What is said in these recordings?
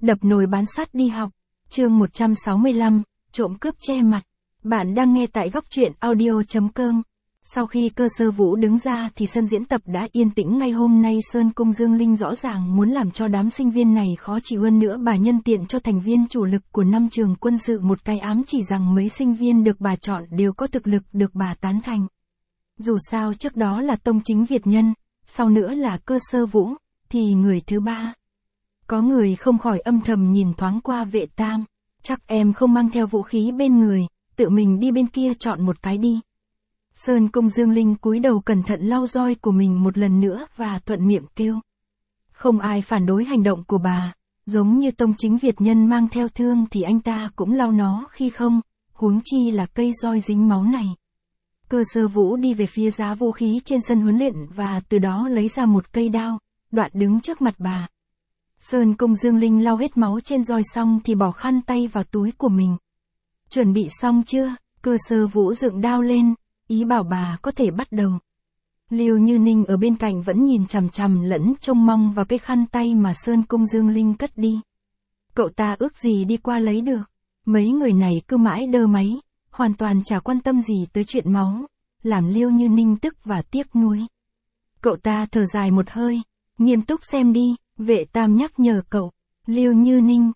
đập nồi bán sắt đi học. Chương 165, trộm cướp che mặt. Bạn đang nghe tại góc truyện audio.com. Sau khi Cơ Sơ Vũ đứng ra thì sân diễn tập đã yên tĩnh ngay. Hôm nay Sơn Cung Dương Linh rõ ràng muốn làm cho đám sinh viên này khó chịu hơn nữa. Bà nhân tiện cho thành viên chủ lực của 5 trường quân sự một cái ám chỉ rằng mấy sinh viên được bà chọn đều có thực lực được bà tán thành. Dù sao trước đó là Tông Chính Việt Nhân, sau nữa là Cơ Sơ Vũ, thì người thứ ba. Có người không khỏi âm thầm nhìn thoáng qua Vệ Tam. Chắc em không mang theo vũ khí bên người, tự mình đi bên kia chọn một cái đi. Sơn Cung Dương Linh cúi đầu cẩn thận lau roi của mình một lần nữa và thuận miệng kêu. Không ai phản đối hành động của bà, giống như Tông Chính Việt Nhân mang theo thương thì anh ta cũng lau nó khi không, huống chi là cây roi dính máu này. Cơ Sơ Vũ đi về phía giá vũ khí trên sân huấn luyện và từ đó lấy ra một cây đao, đoạn đứng trước mặt bà. Sơn Cung Dương Linh lau hết máu trên roi xong thì bỏ khăn tay vào túi của mình. Chuẩn bị xong chưa? Cơ Sơ Vũ dựng đao lên, ý bảo bà có thể bắt đầu. Lưu Như Ninh ở bên cạnh vẫn nhìn chằm chằm lẫn trông mong vào cái khăn tay mà Sơn Cung Dương Linh cất đi. Cậu ta ước gì đi qua lấy được. Mấy người này cứ mãi đơ máy, hoàn toàn chả quan tâm gì tới chuyện máu, làm Lưu Như Ninh tức và tiếc nuối. Cậu ta thở dài một hơi, nghiêm túc xem đi, Vệ Tam nhắc nhở cậu. Lưu Như Ninh,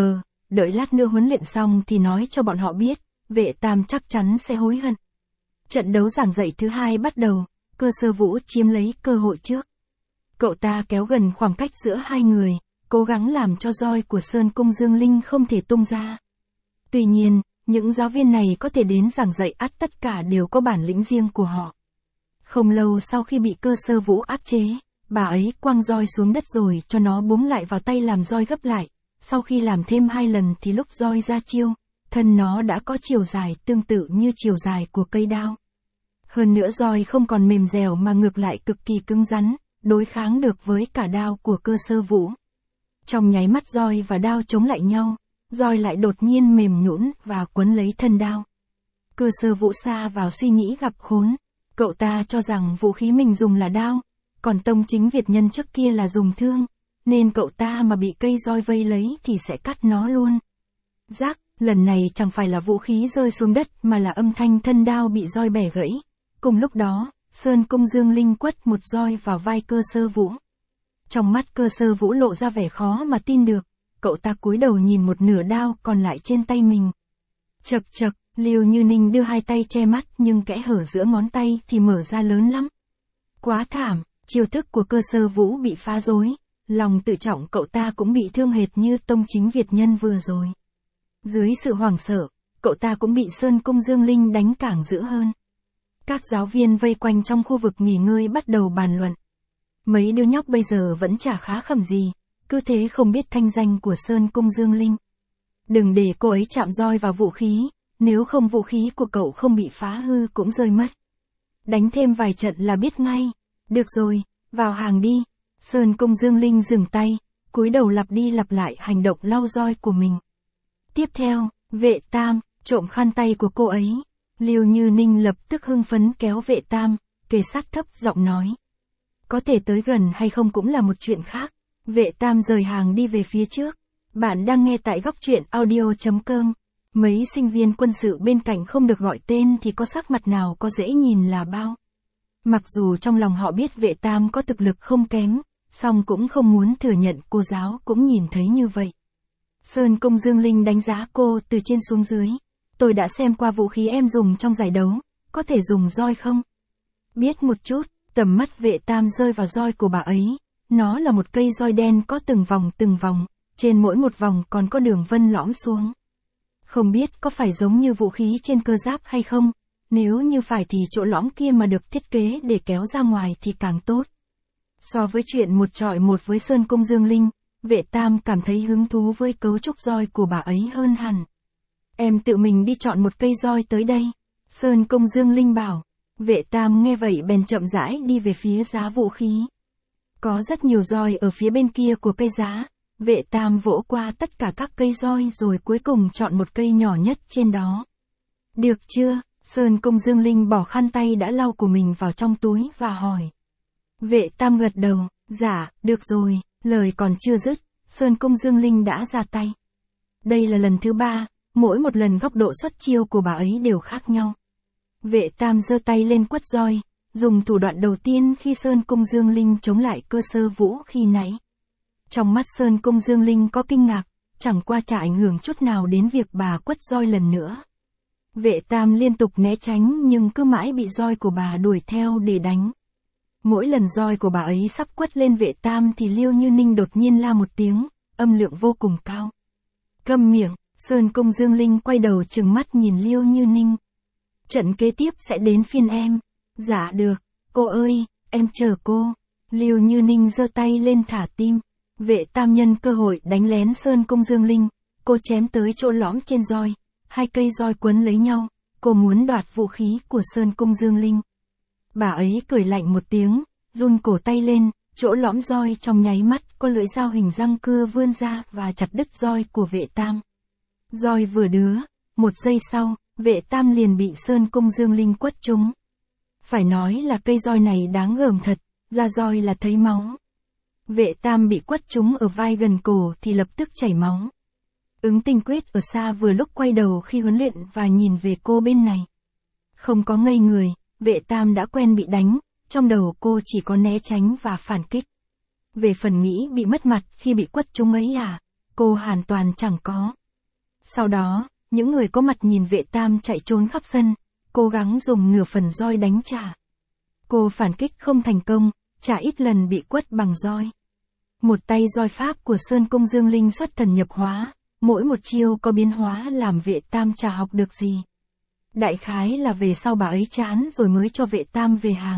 đợi lát nữa huấn luyện xong thì nói cho bọn họ biết, Vệ Tam chắc chắn sẽ hối hận. Trận đấu giảng dạy thứ hai bắt đầu, Cơ Sơ Vũ chiếm lấy cơ hội trước. Cậu ta kéo gần khoảng cách giữa hai người, cố gắng làm cho roi của Sơn Cung Dương Linh không thể tung ra. Tuy nhiên, những giáo viên này có thể đến giảng dạy tất cả đều có bản lĩnh riêng của họ. Không lâu sau khi bị Cơ Sơ Vũ áp chế, bà ấy quăng roi xuống đất rồi cho nó búng lại vào tay làm roi gấp lại. Sau khi làm thêm 2 lần thì lúc roi ra chiêu, thân nó đã có chiều dài tương tự như chiều dài của cây đao. Hơn nữa roi không còn mềm dẻo mà ngược lại cực kỳ cứng rắn, đối kháng được với cả đao của Cơ Sơ Vũ. Trong nháy mắt roi và đao chống lại nhau, roi lại đột nhiên mềm nhũn và quấn lấy thân đao. Cơ Sơ Vũ sa vào suy nghĩ gặp khốn. Cậu ta cho rằng vũ khí mình dùng là đao, còn Tông Chính Việt Nhân trước kia là dùng thương, nên cậu ta mà bị cây roi vây lấy thì sẽ cắt nó luôn. Rác, lần này chẳng phải là vũ khí rơi xuống đất mà là âm thanh thân đao bị roi bẻ gãy. Cùng lúc đó, Sơn Cung Dương Linh quất một roi vào vai Cơ Sơ Vũ. Trong mắt Cơ Sơ Vũ lộ ra vẻ khó mà tin được, cậu ta cúi đầu nhìn một nửa đao còn lại trên tay mình. Chậc chậc, Lưu Như Ninh đưa 2 tay che mắt nhưng kẽ hở giữa ngón tay thì mở ra lớn lắm. Quá thảm, chiêu thức của Cơ Sơ Vũ bị phá rối, lòng tự trọng cậu ta cũng bị thương hệt như Tông Chính Việt Nhân vừa rồi. Dưới sự hoảng sợ, cậu ta cũng bị Sơn Cung Dương Linh đánh càng dữ hơn. Các giáo viên vây quanh trong khu vực nghỉ ngơi bắt đầu bàn luận. Mấy đứa nhóc bây giờ vẫn chả khá khẩm gì, cứ thế không biết thanh danh của Sơn Cung Dương Linh. Đừng để cô ấy chạm roi vào vũ khí, nếu không vũ khí của cậu không bị phá hư cũng rơi mất. Đánh thêm vài trận là biết ngay. Được rồi, vào hàng đi. Sơn Cung Dương Linh dừng tay, cúi đầu lặp đi lặp lại hành động lau roi của mình. Tiếp theo, Vệ Tam trộm khăn tay của cô ấy. Lưu Như Ninh lập tức hưng phấn kéo Vệ Tam, kề sát thấp giọng nói. Có thể tới gần hay không cũng là một chuyện khác. Vệ Tam rời hàng đi về phía trước. Bạn đang nghe tại góc truyện audio.com. Mấy sinh viên quân sự bên cạnh không được gọi tên thì có sắc mặt nào có dễ nhìn là bao. Mặc dù trong lòng họ biết Vệ Tam có thực lực không kém, song cũng không muốn thừa nhận cô giáo cũng nhìn thấy như vậy. Sơn Cung Dương Linh đánh giá cô từ trên xuống dưới. Tôi đã xem qua vũ khí em dùng trong giải đấu, có thể dùng roi không? Biết một chút, tầm mắt Vệ Tam rơi vào roi của bà ấy. Nó là một cây roi đen có từng vòng, trên mỗi một vòng còn có đường vân lõm xuống. Không biết có phải giống như vũ khí trên cơ giáp hay không, nếu như phải thì chỗ lõm kia mà được thiết kế để kéo ra ngoài thì càng tốt. So với chuyện một chọi một với Sơn Cung Dương Linh, Vệ Tam cảm thấy hứng thú với cấu trúc roi của bà ấy hơn hẳn. Em tự mình đi chọn một cây roi tới đây. Sơn Cung Dương Linh bảo. Vệ Tam nghe vậy bèn chậm rãi đi về phía giá vũ khí. Có rất nhiều roi ở phía bên kia của cây giá. Vệ Tam vỗ qua tất cả các cây roi rồi cuối cùng chọn một cây nhỏ nhất trên đó. Được chưa? Sơn Cung Dương Linh bỏ khăn tay đã lau của mình vào trong túi và hỏi. Vệ Tam gật đầu. Dạ, được rồi. Lời còn chưa dứt, Sơn Cung Dương Linh đã ra tay. Đây là lần thứ 3, mỗi một lần góc độ xuất chiêu của bà ấy đều khác nhau. Vệ Tam giơ tay lên quất roi, dùng thủ đoạn đầu tiên khi Sơn Cung Dương Linh chống lại Cơ Sơ Vũ khi nãy. Trong mắt Sơn Cung Dương Linh có kinh ngạc, chẳng qua chả ảnh hưởng chút nào đến việc bà quất roi lần nữa. Vệ Tam liên tục né tránh nhưng cứ mãi bị roi của bà đuổi theo để đánh. Mỗi lần roi của bà ấy sắp quất lên Vệ Tam thì Liêu Như Ninh đột nhiên la một tiếng, âm lượng vô cùng cao. Câm miệng, Sơn Cung Dương Linh quay đầu trừng mắt nhìn Liêu Như Ninh. Trận kế tiếp sẽ đến phiên em. Dạ được, cô ơi, em chờ cô. Liêu Như Ninh giơ tay lên thả tim. Vệ Tam nhân cơ hội đánh lén Sơn Cung Dương Linh, cô chém tới chỗ lõm trên roi, hai cây roi quấn lấy nhau, cô muốn đoạt vũ khí của Sơn Cung Dương Linh. Bà ấy cười lạnh một tiếng, run cổ tay lên, chỗ lõm roi trong nháy mắt có lưỡi dao hình răng cưa vươn ra và chặt đứt roi của Vệ Tam. Roi vừa đứa, một giây sau, Vệ Tam liền bị Sơn Cung Dương Linh quất trúng. Phải nói là cây roi này đáng gờm thật, ra roi là thấy máu. Vệ Tam bị quất trúng ở vai gần cổ thì lập tức chảy máu. Ứng Tinh Quyết ở xa vừa lúc quay đầu khi huấn luyện và nhìn về cô bên này. Không có ngây người, Vệ Tam đã quen bị đánh, trong đầu cô chỉ có né tránh và phản kích. Về phần nghĩ bị mất mặt khi bị quất trúng ấy cô hoàn toàn chẳng có. Sau đó, những người có mặt nhìn Vệ Tam chạy trốn khắp sân, cố gắng dùng nửa phần roi đánh trả. Cô phản kích không thành công, chả ít lần bị quất bằng roi. Một tay roi pháp của Sơn Cung Dương Linh xuất thần nhập hóa, mỗi một chiêu có biến hóa làm Vệ Tam chả học được gì. Đại khái là về sau bà ấy chán rồi mới cho Vệ Tam về hàng.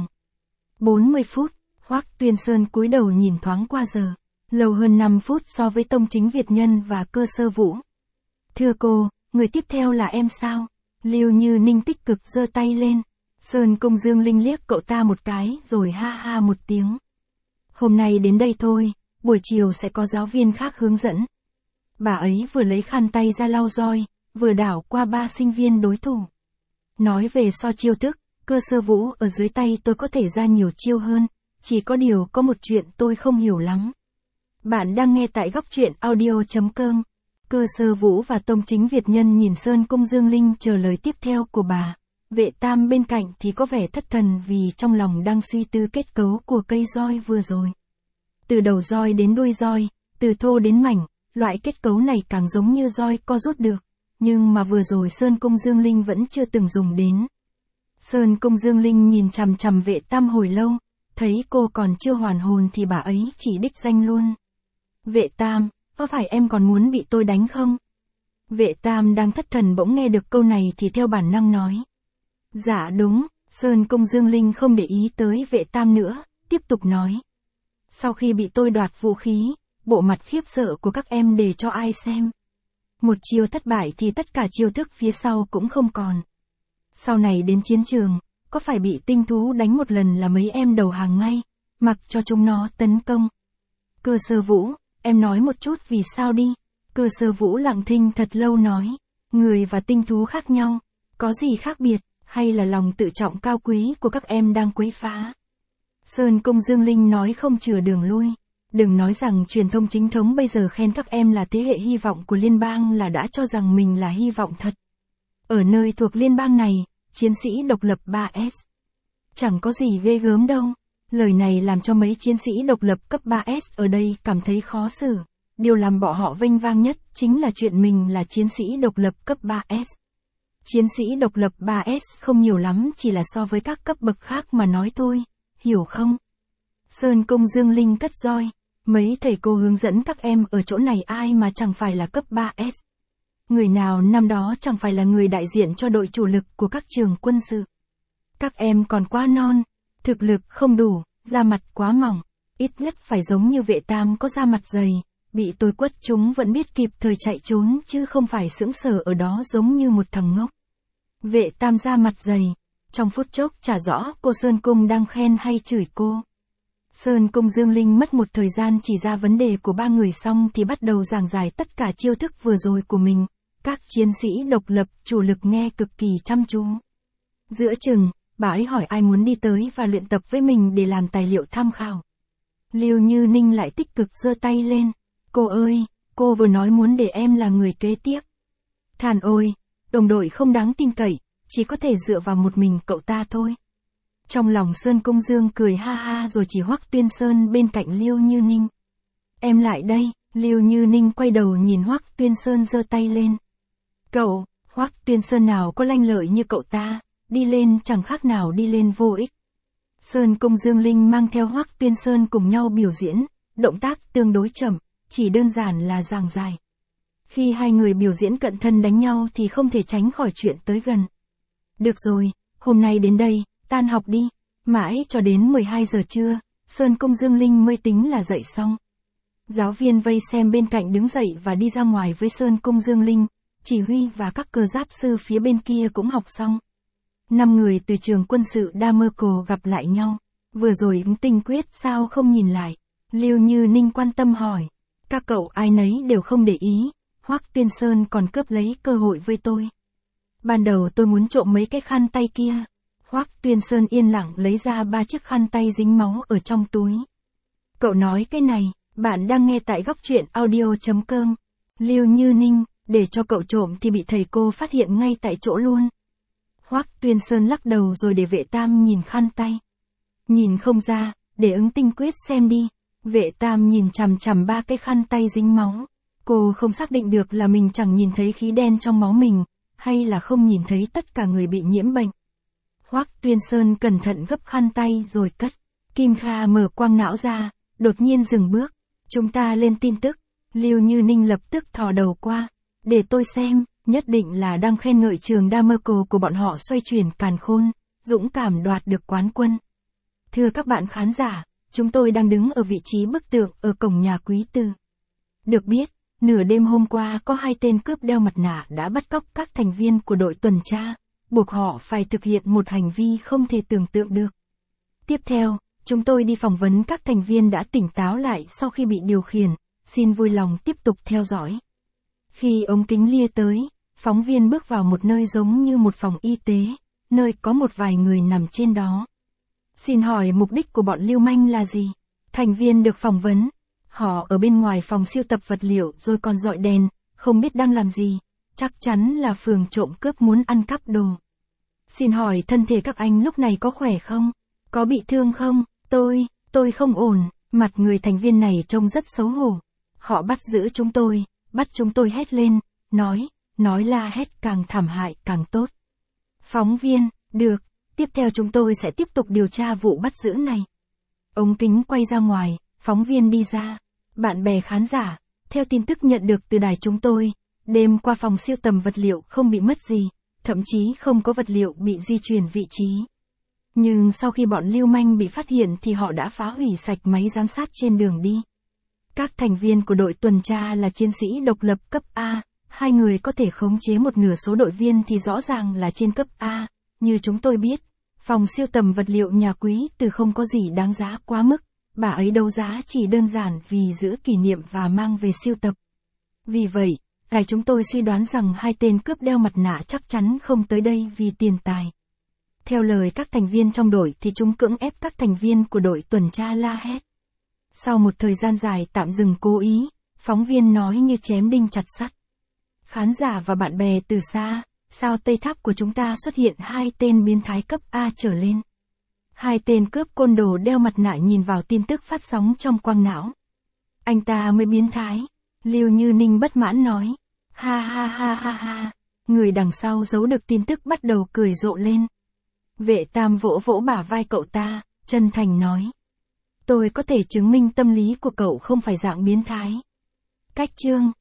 40 phút, Hoắc Tuyên Sơn cúi đầu nhìn thoáng qua giờ, lâu hơn 5 phút so với Tông Chính Việt Nhân và Cơ Sơ Vũ. Thưa cô, người tiếp theo là em sao? Liêu Như Ninh tích cực giơ tay lên. Sơn Cung Dương Linh liếc cậu ta một cái rồi ha ha một tiếng. Hôm nay đến đây thôi, buổi chiều sẽ có giáo viên khác hướng dẫn. Bà ấy vừa lấy khăn tay ra lau roi, vừa đảo qua 3 sinh viên đối thủ. Nói về so chiêu thức, Cơ Sơ Vũ ở dưới tay tôi có thể ra nhiều chiêu hơn, chỉ có điều có một chuyện tôi không hiểu lắm. Bạn đang nghe tại góc truyện audio.com. Cơ Sơ Vũ và Tông Chính Việt Nhân nhìn Sơn Cung Dương Linh chờ lời tiếp theo của bà. Vệ Tam bên cạnh thì có vẻ thất thần vì trong lòng đang suy tư kết cấu của cây roi vừa rồi. Từ đầu roi đến đuôi roi, từ thô đến mảnh, loại kết cấu này càng giống như roi co rút được, nhưng mà vừa rồi Sơn Cung Dương Linh vẫn chưa từng dùng đến. Sơn Cung Dương Linh nhìn chằm chằm Vệ Tam hồi lâu, thấy cô còn chưa hoàn hồn thì bà ấy chỉ đích danh luôn. Vệ Tam, có phải em còn muốn bị tôi đánh không? Vệ Tam đang thất thần bỗng nghe được câu này thì theo bản năng nói. Dạ đúng, Sơn Cung Dương Linh không để ý tới Vệ Tam nữa, tiếp tục nói. Sau khi bị tôi đoạt vũ khí, bộ mặt khiếp sợ của các em để cho ai xem. Một chiêu thất bại thì tất cả chiêu thức phía sau cũng không còn. Sau này đến chiến trường, có phải bị tinh thú đánh một lần là mấy em đầu hàng ngay, mặc cho chúng nó tấn công. Cơ Sơ Vũ, em nói một chút vì sao đi. Cơ Sơ Vũ lặng thinh thật lâu nói. Người và tinh thú khác nhau, có gì khác biệt, hay là lòng tự trọng cao quý của các em đang quấy phá? Sơn Cung Dương Linh nói không chừa đường lui. Đừng nói rằng truyền thông chính thống bây giờ khen các em là thế hệ hy vọng của liên bang là đã cho rằng mình là hy vọng thật. Ở nơi thuộc liên bang này, chiến sĩ độc lập 3S. Chẳng có gì ghê gớm đâu. Lời này làm cho mấy chiến sĩ độc lập cấp 3S ở đây cảm thấy khó xử. Điều làm bọn họ vênh vang nhất chính là chuyện mình là chiến sĩ độc lập cấp 3S. Chiến sĩ độc lập 3S không nhiều lắm chỉ là so với các cấp bậc khác mà nói thôi, hiểu không? Sơn Cung Dương Linh cất roi. Mấy thầy cô hướng dẫn các em ở chỗ này ai mà chẳng phải là cấp 3S. Người nào năm đó chẳng phải là người đại diện cho đội chủ lực của các trường quân sự. Các em còn quá non, thực lực không đủ, da mặt quá mỏng, ít nhất phải giống như Vệ Tam có da mặt dày, bị tôi quất chúng vẫn biết kịp thời chạy trốn chứ không phải sững sờ ở đó giống như một thằng ngốc. Vệ Tam da mặt dày, trong phút chốc chả rõ cô Sơn Cung đang khen hay chửi cô. Sơn Cung Dương Linh mất một thời gian chỉ ra vấn đề của ba người xong thì bắt đầu giảng giải tất cả chiêu thức vừa rồi của mình. Các chiến sĩ độc lập chủ lực nghe cực kỳ chăm chú. Giữa chừng, bà ấy hỏi ai muốn đi tới và luyện tập với mình để làm tài liệu tham khảo. Liêu Như Ninh lại tích cực giơ tay lên. Cô ơi, cô vừa nói muốn để em là người kế tiếp. Than ôi, đồng đội không đáng tin cậy, chỉ có thể dựa vào một mình cậu ta thôi. Trong lòng Sơn Công Dương cười ha ha rồi chỉ Hoắc Tuyên Sơn bên cạnh Liêu Như Ninh. Em lại đây, Liêu Như Ninh quay đầu nhìn Hoắc Tuyên Sơn giơ tay lên. Cậu, Hoắc Tuyên Sơn nào có lanh lợi như cậu ta, đi lên chẳng khác nào đi lên vô ích. Sơn Công Dương Linh mang theo Hoắc Tuyên Sơn cùng nhau biểu diễn, động tác tương đối chậm, chỉ đơn giản là giảng giải. Khi hai người biểu diễn cận thân đánh nhau thì không thể tránh khỏi chuyện tới gần. Được rồi, hôm nay đến đây, tan học đi. Mãi cho đến 12 giờ trưa, Sơn Công Dương Linh mới tính là dậy xong. Giáo viên vây xem bên cạnh đứng dậy và đi ra ngoài với Sơn Công Dương Linh, chỉ huy và các cơ giáp sư phía bên kia cũng học xong. 5 người từ trường quân sự Damerco gặp lại nhau. Vừa rồi Tinh Quyết sao không nhìn lại? Liêu Như Ninh quan tâm hỏi. Các cậu ai nấy đều không để ý, Hoắc Tuyên Sơn còn cướp lấy cơ hội với tôi. Ban đầu tôi muốn trộm mấy cái khăn tay kia. Hoắc Tuyên Sơn yên lặng lấy ra 3 chiếc khăn tay dính máu ở trong túi. Cậu nói cái này, bạn đang nghe tại góc truyện audio.com. Liêu Như Ninh, để cho cậu trộm thì bị thầy cô phát hiện ngay tại chỗ luôn. Hoắc Tuyên Sơn lắc đầu rồi để Vệ Tam nhìn khăn tay. Nhìn không ra, để ứng Tinh Quyết xem đi. Vệ Tam nhìn chằm chằm 3 cái khăn tay dính máu. Cô không xác định được là mình chẳng nhìn thấy khí đen trong máu mình, hay là không nhìn thấy tất cả người bị nhiễm bệnh. Hoắc Tuyên Sơn cẩn thận gấp khăn tay rồi cất. Kim Kha mở quang não ra, đột nhiên dừng bước. Chúng ta lên tin tức. Liêu Như Ninh lập tức thò đầu qua. Để tôi xem, nhất định là đang khen ngợi trường Damerco của bọn họ xoay chuyển càn khôn, dũng cảm đoạt được quán quân. Thưa các bạn khán giả, chúng tôi đang đứng ở vị trí bức tượng ở cổng nhà quý tư. Được biết, nửa đêm hôm qua có 2 tên cướp đeo mặt nạ đã bắt cóc các thành viên của đội tuần tra, buộc họ phải thực hiện một hành vi không thể tưởng tượng được. Tiếp theo, chúng tôi đi phỏng vấn các thành viên đã tỉnh táo lại sau khi bị điều khiển, xin vui lòng tiếp tục theo dõi. Khi ống kính lia tới, phóng viên bước vào một nơi giống như một phòng y tế, nơi có một vài người nằm trên đó. Xin hỏi mục đích của bọn lưu manh là gì? Thành viên được phỏng vấn. Họ ở bên ngoài phòng siêu tập vật liệu rồi còn dọi đèn, không biết đang làm gì. Chắc chắn là phường trộm cướp muốn ăn cắp đồ. Xin hỏi thân thể các anh lúc này có khỏe không? Có bị thương không? Tôi không ổn. Mặt người thành viên này trông rất xấu hổ. Họ bắt giữ chúng tôi, bắt chúng tôi hét lên, nói la hét càng thảm hại càng tốt. Phóng viên, được, tiếp theo chúng tôi sẽ tiếp tục điều tra vụ bắt giữ này. Ống kính quay ra ngoài, phóng viên đi ra. Bạn bè khán giả, theo tin tức nhận được từ đài chúng tôi, đêm qua phòng siêu tầm vật liệu không bị mất gì, thậm chí không có vật liệu bị di chuyển vị trí. Nhưng sau khi bọn lưu manh bị phát hiện thì họ đã phá hủy sạch máy giám sát trên đường đi. Các thành viên của đội tuần tra là chiến sĩ độc lập cấp A, 2 người có thể khống chế một nửa số đội viên thì rõ ràng là trên cấp A. Như chúng tôi biết, phòng siêu tầm vật liệu nhà quý từ không có gì đáng giá quá mức, bà ấy đấu giá chỉ đơn giản vì giữ kỷ niệm và mang về siêu tập. Vì vậy, đài chúng tôi suy đoán rằng 2 tên cướp đeo mặt nạ chắc chắn không tới đây vì tiền tài. Theo lời các thành viên trong đội thì chúng cưỡng ép các thành viên của đội tuần tra la hét. Sau một thời gian dài tạm dừng cố ý, phóng viên nói như chém đinh chặt sắt. Khán giả và bạn bè từ xa, sao Tây Tháp của chúng ta xuất hiện 2 tên biến thái cấp A trở lên. 2 tên cướp côn đồ đeo mặt nạ nhìn vào tin tức phát sóng trong quang não. Anh ta mới biến thái. Liêu Như Ninh bất mãn nói. Ha ha ha ha ha. Người đằng sau giấu được tin tức bắt đầu cười rộ lên. Vệ Tam vỗ vỗ bả vai cậu ta, chân thành nói. Tôi có thể chứng minh tâm lý của cậu không phải dạng biến thái. Cách chương.